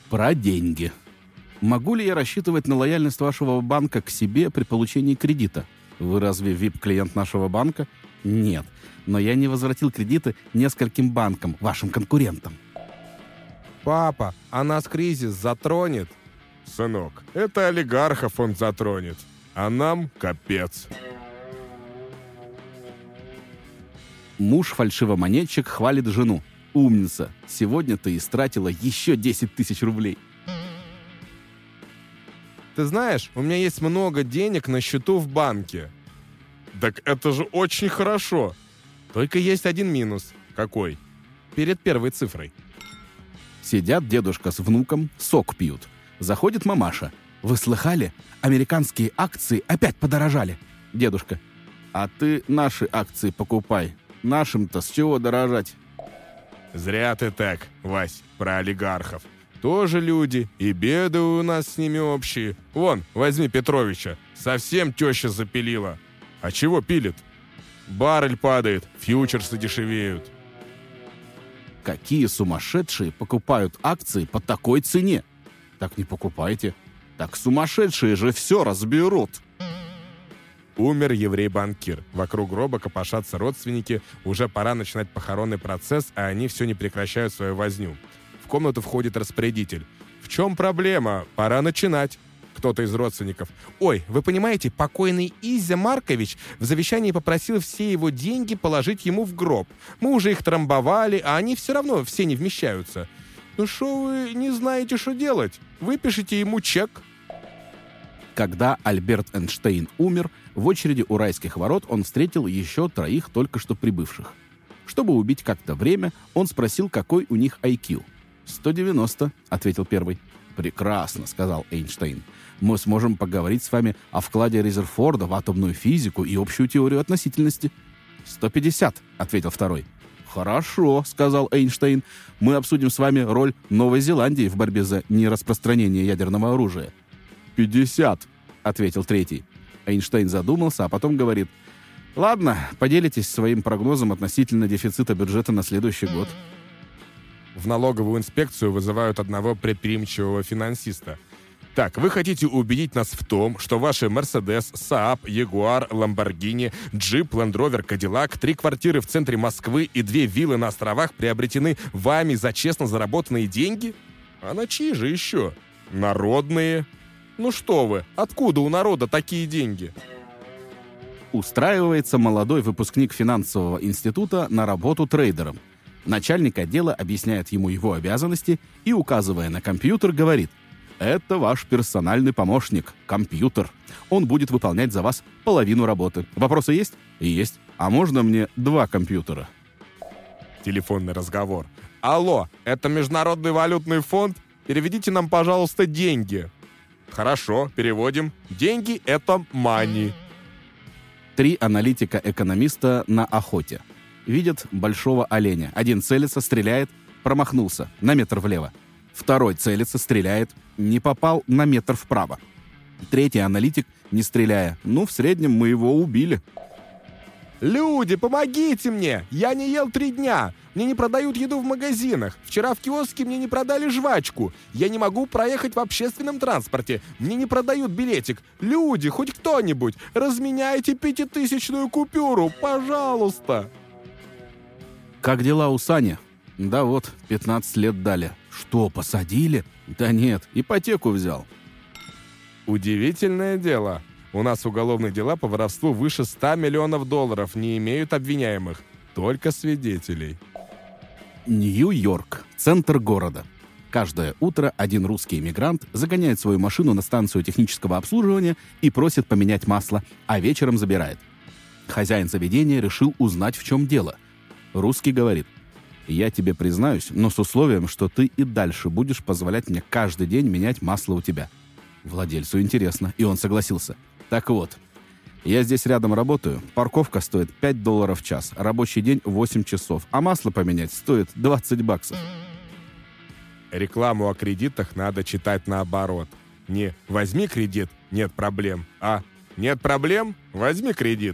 Про деньги. Могу ли я рассчитывать на лояльность вашего банка к себе при получении кредита? Вы разве VIP-клиент нашего банка? Нет. Но я не возвратил кредиты нескольким банкам, вашим конкурентам. Папа, а нас кризис затронет? Сынок, это олигархов он затронет, а нам капец. Муж-фальшивомонетчик хвалит жену. Умница, сегодня ты истратила еще 10 тысяч рублей. Ты знаешь, у меня есть много денег на счету в банке. Так это же очень хорошо. Только есть один минус. Какой? Перед первой цифрой. Сидят дедушка с внуком, сок пьют. Заходит мамаша. Вы слыхали? Американские акции опять подорожали. Дедушка. А ты наши акции покупай. Нашим-то с чего дорожать? Зря ты так, Вась, про олигархов. Тоже люди, и беды у нас с ними общие. Вон, возьми Петровича, совсем теща запилила. А чего пилит? Баррель падает, фьючерсы дешевеют. Какие сумасшедшие покупают акции по такой цене? Так не покупайте. Так сумасшедшие же все разберут. Умер еврей-банкир. Вокруг гроба копошатся родственники. Уже пора начинать похоронный процесс, а они все не прекращают свою возню. В комнату входит распорядитель. В чем проблема? Пора начинать. Кто-то из родственников. Ой, вы понимаете, покойный Изя Маркович в завещании попросил все его деньги положить ему в гроб. Мы уже их трамбовали, а они все равно все не вмещаются. Ну что вы не знаете, что делать? Выпишите ему чек. Когда Альберт Эйнштейн умер, в очереди у райских ворот он встретил еще 3 только что прибывших. Чтобы убить как-то время, он спросил, какой у них IQ. 190, ответил первый. «Прекрасно», — сказал Эйнштейн. «Мы сможем поговорить с вами о вкладе Резерфорда в атомную физику и общую теорию относительности». 150, ответил второй. «Хорошо», — сказал Эйнштейн. «Мы обсудим с вами роль Новой Зеландии в борьбе за нераспространение ядерного оружия». 50, ответил третий. Эйнштейн задумался, а потом говорит: «Ладно, поделитесь своим прогнозом относительно дефицита бюджета на следующий год». В налоговую инспекцию вызывают одного предприимчивого финансиста. Так, вы хотите убедить нас в том, что ваши Мерседес, Saab, Ягуар, Ламборгини, Джип, Ленд Ровер, Кадиллак, 3 квартиры в центре Москвы и 2 виллы на островах приобретены вами за честно заработанные деньги? А на чьи же еще? Народные. Ну что вы, откуда у народа такие деньги? Устраивается молодой выпускник финансового института на работу трейдером. Начальник отдела объясняет ему его обязанности и, указывая на компьютер, говорит: «Это ваш персональный помощник, компьютер. Он будет выполнять за вас половину работы. Вопросы есть?» «Есть. А можно мне 2 компьютера?» Телефонный разговор. Алло, это Международный валютный фонд? Переведите нам, пожалуйста, деньги. Хорошо, переводим. Деньги — это money. 3 аналитика-экономиста на охоте. Видят большого оленя. Один целится, стреляет, промахнулся, на метр влево. Второй целится, стреляет, не попал, на метр вправо. Третий аналитик, не стреляя: «Ну, в среднем мы его убили». Люди, помогите мне! Я не ел 3 дня. Мне не продают еду в магазинах. Вчера в киоске мне не продали жвачку. Я не могу проехать в общественном транспорте. Мне не продают билетик. Люди, хоть кто-нибудь, разменяйте 5000-ную купюру, пожалуйста. «Как дела у Сани?» «Да вот, 15 лет дали». «Что, посадили?» «Да нет, ипотеку взял». Удивительное дело. У нас уголовные дела по воровству выше 100 миллионов долларов не имеют обвиняемых, только свидетелей. Нью-Йорк, центр города. Каждое утро один русский эмигрант загоняет свою машину на станцию технического обслуживания и просит поменять масло, а вечером забирает. Хозяин заведения решил узнать, в чем дело. Русский говорит: «Я тебе признаюсь, но с условием, что ты и дальше будешь позволять мне каждый день менять масло у тебя». Владельцу интересно, и он согласился. «Так вот, я здесь рядом работаю, парковка стоит $5 в час, рабочий день 8 часов, а масло поменять стоит $20». Рекламу о кредитах надо читать наоборот. Не «возьми кредит, нет проблем», а «нет проблем, возьми кредит».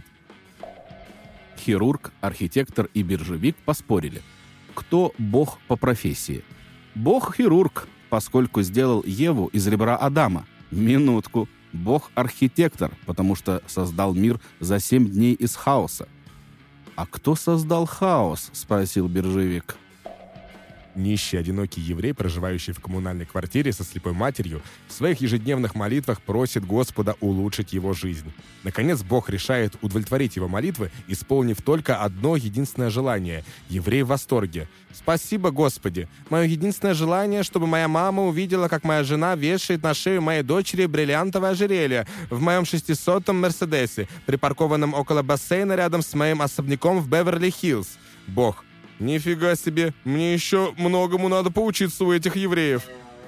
Хирург, архитектор и биржевик поспорили. Кто бог по профессии? Бог-хирург. поскольку сделал Еву из ребра Адама. Минутку. Бог-архитектор, потому что создал мир за 7 дней из хаоса. «А кто создал хаос?» — спросил биржевик. Нищий, одинокий еврей, проживающий в коммунальной квартире со слепой матерью, в своих ежедневных молитвах просит Господа улучшить его жизнь. Наконец, Бог решает удовлетворить его молитвы, исполнив только одно единственное желание. Еврей в восторге. «Спасибо, Господи! Мое единственное желание, чтобы моя мама увидела, как моя жена вешает на шею моей дочери бриллиантовое ожерелье в моем 600-м Мерседесе, припаркованном около бассейна рядом с моим особняком в Беверли-Хиллз». Бог: «Нифига себе, мне еще многому надо поучиться у этих евреев».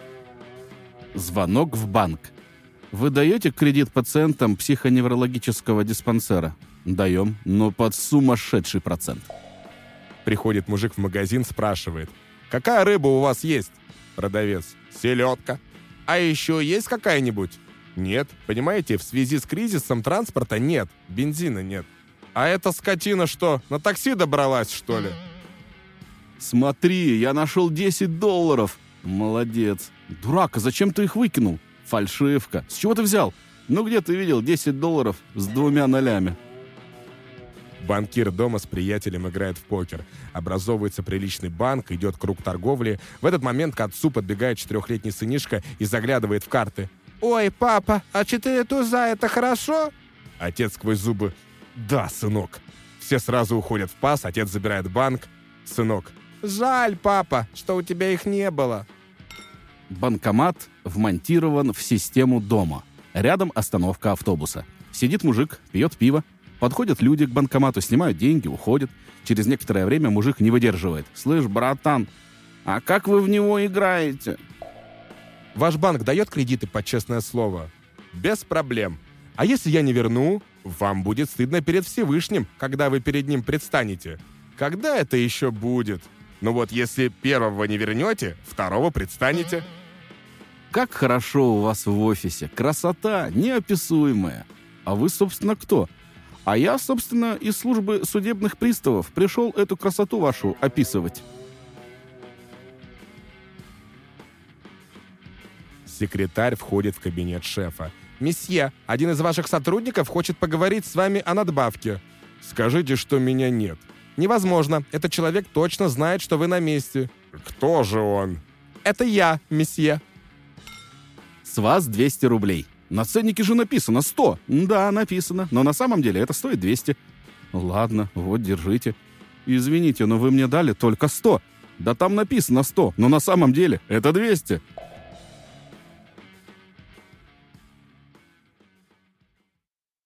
Звонок в банк. «Вы даете кредит пациентам психоневрологического диспансера?» «Даем, но под сумасшедший процент». Приходит мужик в магазин, спрашивает: «Какая рыба у вас есть?» Продавец: «Селедка». «А еще есть какая-нибудь?» «Нет. Понимаете, в связи с кризисом транспорта нет, бензина нет». «А эта скотина что, на такси добралась, что ли?» «Смотри, я нашел $10. «Молодец». «Дурак, а зачем ты их выкинул?» «Фальшивка». «С чего ты взял?» «Ну где ты видел $10 с 2 нолями?» Банкир дома с приятелем играет в покер. Образовывается приличный банк, идет круг торговли. В этот момент к отцу подбегает 4-летний сынишка и заглядывает в карты. «Ой, папа, а 4 туза — это хорошо?» Отец сквозь зубы: «Да, сынок». Все сразу уходят в пас, отец забирает банк. Сынок: «Жаль, папа, что у тебя их не было». Банкомат вмонтирован в систему дома. Рядом остановка автобуса. Сидит мужик, пьет пиво. Подходят люди к банкомату, снимают деньги, уходят. Через некоторое время мужик не выдерживает. «Слышь, братан, а как вы в него играете?» «Ваш банк дает кредиты под честное слово?» «Без проблем. А если я не верну, вам будет стыдно перед Всевышним, когда вы перед ним предстанете». «Когда это еще будет?» «Ну вот, если первого не вернете, второго предстанете». «Как хорошо у вас в офисе. Красота неописуемая. А вы, собственно, кто?» «А я, собственно, из службы судебных приставов пришел эту красоту вашу описывать». Секретарь входит в кабинет шефа. «Месье, один из ваших сотрудников хочет поговорить с вами о надбавке». «Скажите, что меня нет». «Невозможно. Этот человек точно знает, что вы на месте». «Кто же он?» «Это я, месье». «С вас 200 рублей. На ценнике же написано 100. Да, написано, но на самом деле это стоит 200. Ладно, вот, держите. Извините, но вы мне дали только 100. Да там написано 100, но на самом деле это 200.